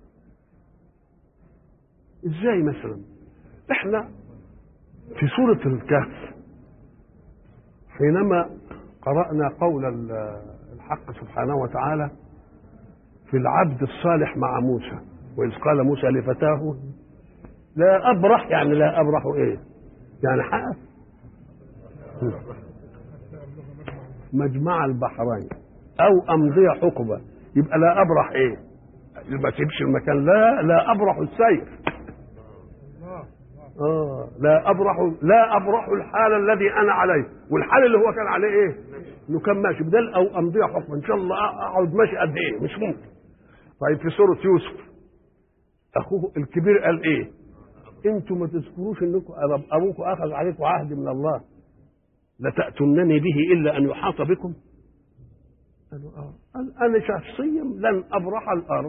ازاي مثلا؟ احنا في سورة الكهف حينما قرأنا قول الحق سبحانه وتعالى في العبد الصالح مع موسى وإذ قال موسى لفتاه لا أبرح، يعني لا أبرح إيه؟ يعني حقف مجمع البحرين أو أمضي حقبة. يبقى لا أبرح إيه؟ ما تسيبش المكان. لا لا أبرح السير. آه لا أبرح لا أبرح الحال الذي أنا عليه، والحال اللي هو كان عليه إيه؟ إنه كان ماشي بدل أو أمضي حقبة. إن شاء الله أقعد ماشي قد إيه؟ مش ممكن. طيب في سورة يوسف أخوه الكبير قال إيه؟ أنتم ما تذكروش إنكم أبوكم أخذ عليكم عهد من الله لتأتونني به إلا أن يحاط بكم؟ قالوا آه. قال أنا شخصيا لن أبرح الأرض.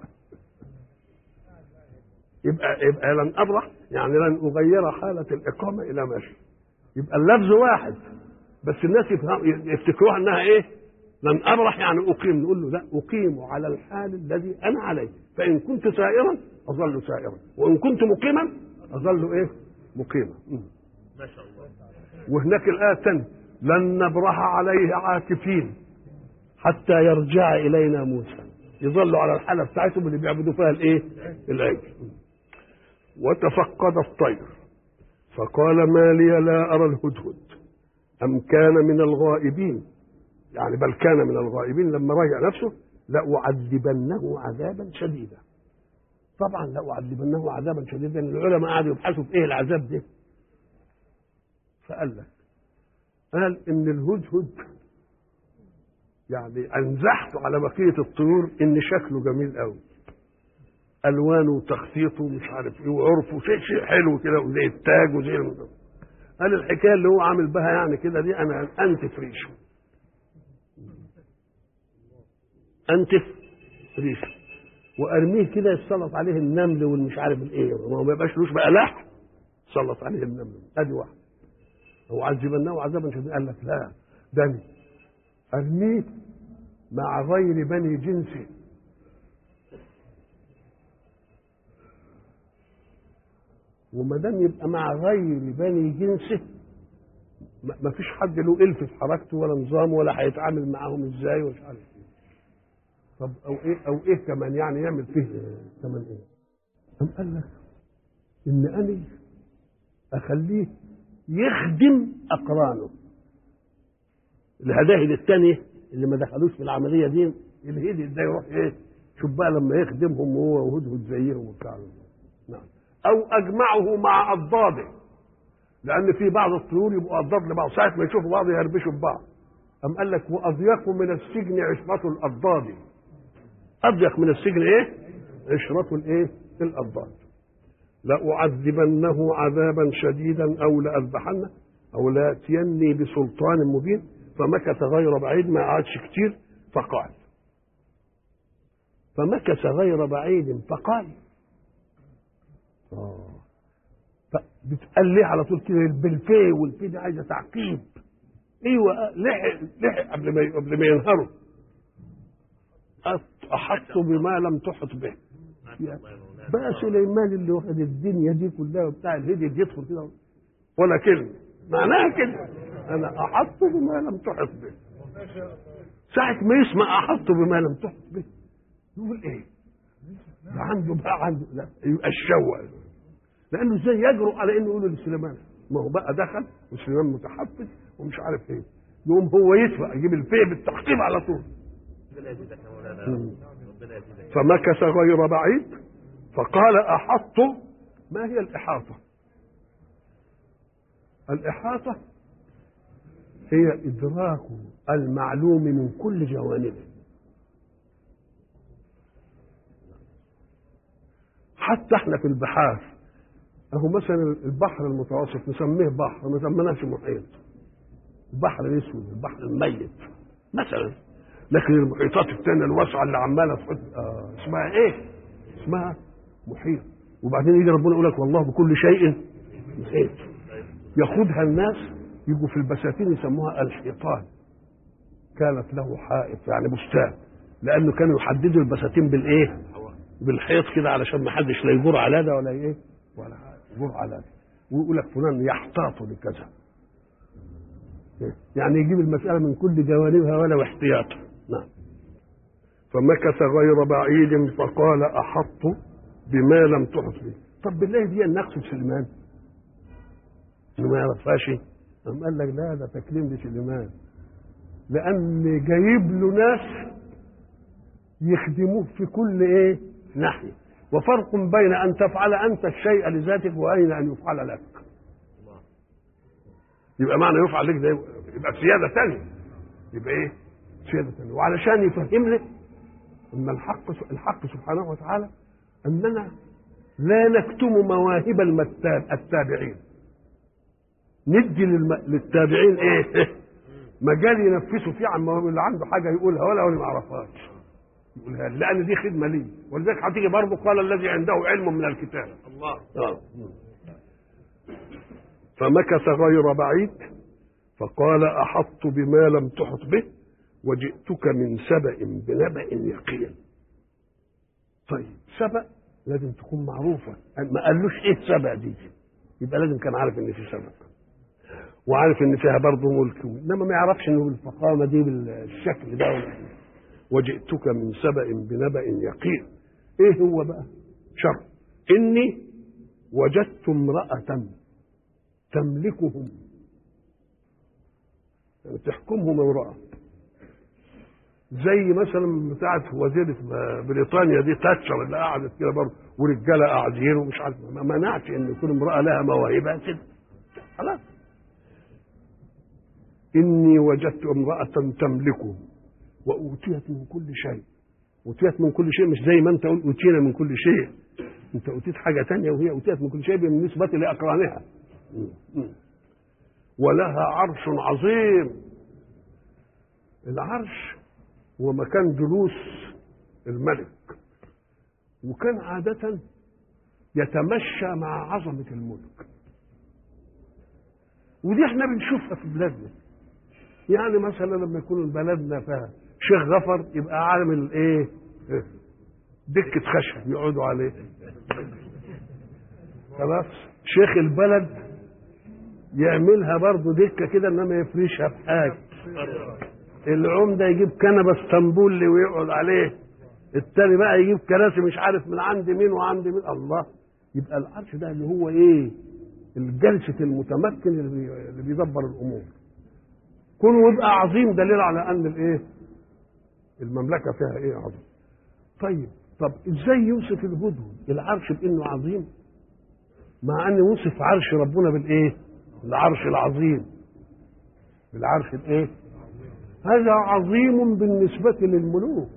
يبقى يبقى لن أبرح يعني لن أغير حالة الإقامة إلى ماشي. يبقى اللفظ واحد بس الناس يفتكروها أنها إيه؟ لن أبرح يعني أقيم. نقول له لا، أقيم على الحال الذي أنا عليه، فإن كنت سائرا أظل سائرا وإن كنت مقيما أظل إيه؟ مقيما. ما شاء الله. وهناك الآية الثانية لن نبرح عليه عاكفين حتى يرجع إلينا موسى. يظلوا على الحالة بتاعتهم اللي بيعبدوا فيها الإيه؟ العجل. وتفقد الطير فقال ما لي لا أرى الهدهد أم كان من الغائبين، يعني بل كان من الغائبين. لما راجع نفسه لأعذبنه عذابا شديدا. طبعا لأعذبنه عذابا شديدا. العلماء قعدوا يبحثوا في ايه العذاب ده، فقال لك قال ان الهدهد يعني انزحته على بقيه الطيور ان شكله جميل قوي، الوانه وتخطيطه ومش عارف ايه وعرفه شيء شيء حلو كده وزي التاج وزي المدن. قال الحكايه اللي هو عامل بها يعني كده دي انا انتف ريشه انتف ريشه وارميه كده يتسلط عليه النمل والمش عارف الايه، ما هو ما يبقاش لوش بقى لحم، سلط عليه النمل. ادي واحده. هو عذبناه عذابا شديدا، قال لك لا، ده ارميه مع غير بني جنسه. وما دام يبقى مع غير بني جنسه ما فيش حد له الف في حركته ولا نظام ولا هيتعامل معاهم ازاي ومش عارف ايه. طب او ايه او ايه كمان يعني يعمل فيه كمان ايه؟ قام قال لك ان انا اخليه يخدم اقرانه. الهداهد الثانيه اللي ما دخلوش في العمليه دي، الهدي ده يروح ايه؟ شوف بقى لما يخدمهم وهو وهدهد زيهم وبتاع. نعم. او اجمعه مع اضداده، لان في بعض الطيور يبقوا اضداد لبعض، ساعه ما يشوفوا بعض يهربشوا ببعض. قام قال لك واضيق من السجن عشرة الاضداد. اضيق من السجن ايه؟ عشرة الايه؟ الاضداد. لأعذبنه عذابا شديدا او لاذبحنه او لاتيني بسلطان مبين. فمكث غير بعيد، ما قعدش كتير، فقال فمكث غير بعيد فقال اه بتقال ليه على طول كده بالفي، والفي دي عايزه تعقيب. ايوه لحق لحق قبل ما قبل ما ينهروا. احط بما لم تحط به. بقى سليمان اللي واخد الدنيا دي كلها وبتاع الهدي يدخل كده ولا كلمه، معناها كده انا احط بما لم تحط به. ساعه ما يسمع احط بما لم تحط به يقول ايه؟ ده عنده بقى عنده لا يبقى الشوق، لانه ازاي يجرؤ على انه يقول لسليمان؟ ما هو بقى دخل وسليمان متحفز ومش عارف ايه، يقوم هو يدفع يجيب الفيه بالتحقيق على طول. فمكث غير بعيد فقال احط. ما هي الاحاطه؟ الاحاطه هي ادراك المعلوم من كل جوانبه. حتى احنا في البحار اهو مثلا البحر المتوسط نسميه بحر، ما سميناش محيط. البحر الاسود، البحر الميت مثلا. لكن المحيطات الثانيه الواسعه اللي عماله تحط آه اسمها ايه؟ اسمها محيط. وبعدين يجي ربنا يقول لك والله بكل شيء محيط. ياخدها الناس يجوا في البساتين يسموها الحيطان. كانت له حائط يعني بستان، لانه كانوا يحددوا البساتين بالايه؟ بالحيط كده علشان ما حدش لا يجور على ده ولا ايه ولا يجور على ده. ويقول لك فلان يحتاط لكذا، يعني يجيب المساله من كل جوانبها ولا احتياطا. نعم. فمكث غير بعيد فقال احط بما لم تحط به. طب بالله دي نقصد سليمان انه ما يعرفهاش؟ قام قال لك لا، ده تكليم لسليمان، لان جايب له ناس يخدموه في كل ايه ناحيه. وفرق بين ان تفعل انت الشيء لذاتك وبين ان يفعل لك. يبقى معنى يفعل لك ده يبقى سياده ثانيه، يبقى ايه؟ سياده ثانيه. وعلشان يفهم لك ان الحق الحق سبحانه وتعالى اننا لا نكتم مواهب التابعين. ندي للتابعين ايه؟ مجال ينفسوا فيه عن مواهب، اللي عنده حاجه يقولها ولا ولا ما يعرفهاش يقولها، لان دي خدمه ليه. ولذلك هتيجي برضه قال الذي عنده علم من الكتاب. الله. آه. فمكث غير بعيد فقال احط بما لم تحط به وجئتك من سبأ بنبأ يقين. طيب سبأ لازم تكون معروفه، ما قالوش ايه سبأ دي، يبقى لازم كان عارف ان في سبأ وعارف ان فيها برضه ملك، انما ما يعرفش انه بالفخامه دي بالشكل ده. وجئتك من سبأ بنبأ يقين. ايه هو بقى؟ شر. اني وجدت امرأة تملكهم، يعني تحكمهم امرأة، زي مثلا بتاعت وزيرة بريطانيا دي تاتشر اللي قعدت كده برضه ورجاله قاعدين ومش عارف. ما منعش ان يكون امرأة لها مواهبها كده، خلاص. اني وجدت امرأة تملكهم وأوتيت من كل شيء. أوتيت من كل شيء مش زي ما أنت قلت أوتينا من كل شيء، أنت أوتيت حاجة تانية وهي أوتيت من كل شيء بالنسبة لأقرانها. ولها عرش عظيم. العرش هو مكان جلوس الملك، وكان عادة يتمشى مع عظمة الملك، ودي احنا بنشوفها في بلادنا. يعني مثلا لما يكون بلدنا فيها شيخ غفر يبقى عامل ايه؟ دكة خشب يقعدوا عليه. خلاص شيخ البلد يعملها برضه دكة كده انما يفرشها بحاجة. العمدة يجيب كنبة اسطنبولي ويقعد عليه. التاني بقى يجيب كراسي مش عارف من عند مين وعند مين. الله، يبقى العرش ده اللي هو ايه؟ الجلسة المتمكن اللي بيدبر الامور. كونه يبقى عظيم دليل على ان الايه؟ المملكة فيها ايه؟ عظيم. طيب طب ازاي يوصف الهدهد العرش بانه عظيم مع ان يوصف عرش ربنا بالايه؟ العرش العظيم. العرش الايه؟ هذا عظيم بالنسبة للملوك،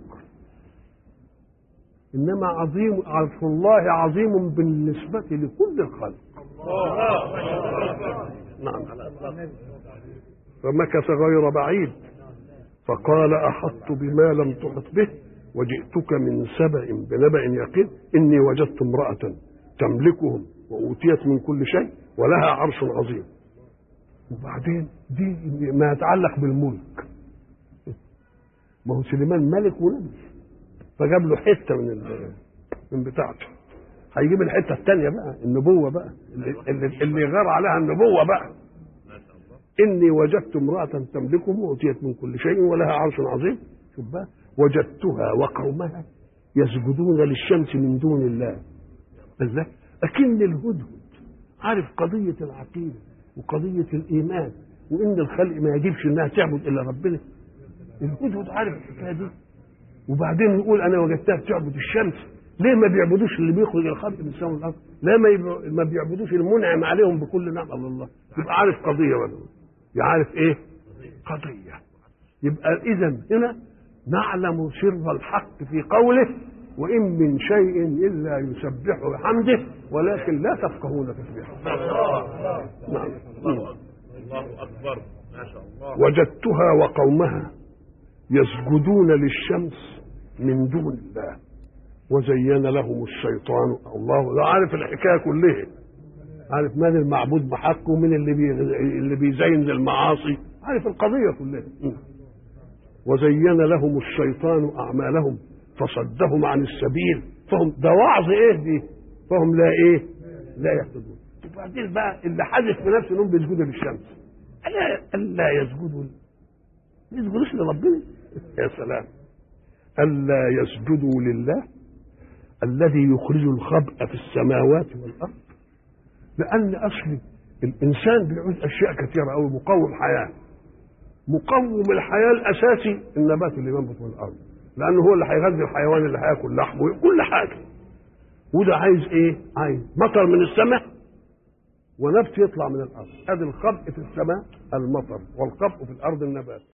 انما عظيم عرش الله عظيم بالنسبة لكل الخلق. نعم. فمكث غير بعيد فقال احطت بما لم تحط به وجئتك من سبأ بنبأ يقين اني وجدت امرأة تملكهم وأوتيت من كل شيء ولها عرش عظيم. وبعدين دي ما يتعلق بالملك، ما هو سليمان ملك ونبي فجاب له حته من من بتاعته، هيجيب الحته الثانيه بقى النبوه بقى اللي, اللي غار عليها النبوه بقى. اني وجدت امراه تملكهم واتيت من كل شيء ولها عرش عظيم. شوف بقى، وجدتها وقومها يسجدون للشمس من دون الله. ازاي؟ اكن الهدهد عارف قضيه العقيده وقضيه الايمان وان الخلق ما يجبش انها تعبد الا ربنا. الهدهد عارف الحكايه دي. وبعدين يقول انا وجدتها بتعبد الشمس. ليه ما بيعبدوش اللي بيخرج الخلق من السماء والارض؟ ليه ما ما بيعبدوش المنعم عليهم بكل نعمه الله؟ يبقى عارف قضيه ولا يعرف ايه؟ قضيه. يبقى اذا هنا نعلم سر الحق في قوله وان من شيء الا يسبح بحمده ولكن لا تفقهون تسبيحه. نعم. الله اكبر ما شاء الله. وجدتها وقومها يسجدون للشمس من دون الله وزين لهم الشيطان. الله لا عارف الحكايه كلها، عارف من المعبود بحقه ومن اللي بي اللي بيزين للمعاصي، عارف القضيه كلها. وزين لهم الشيطان اعمالهم فصدهم عن السبيل فهم ده وعظ ايه دي؟ فهم لا ايه؟ لا يهتدون. وبعدين بقى اللي حدث في نفسه انهم بيسجدوا للشمس. الا الا يسجدوا ما يسجدوش لربنا. يا سلام. الا يسجدوا لله الذي يخرج الخبء في السماوات والارض. لان اصل الانسان بيعوز اشياء كثيره قوي. مقوم حياه، مقوم الحياه الاساسي النبات اللي بينبت من الارض، لانه هو اللي هيغذي الحيوان اللي هياكل لحمه كل حاجه. وده عايز ايه؟ عايز مطر من السماء ونبت يطلع من الارض. ادي الخبء في السماء المطر والخبء في الارض النبات.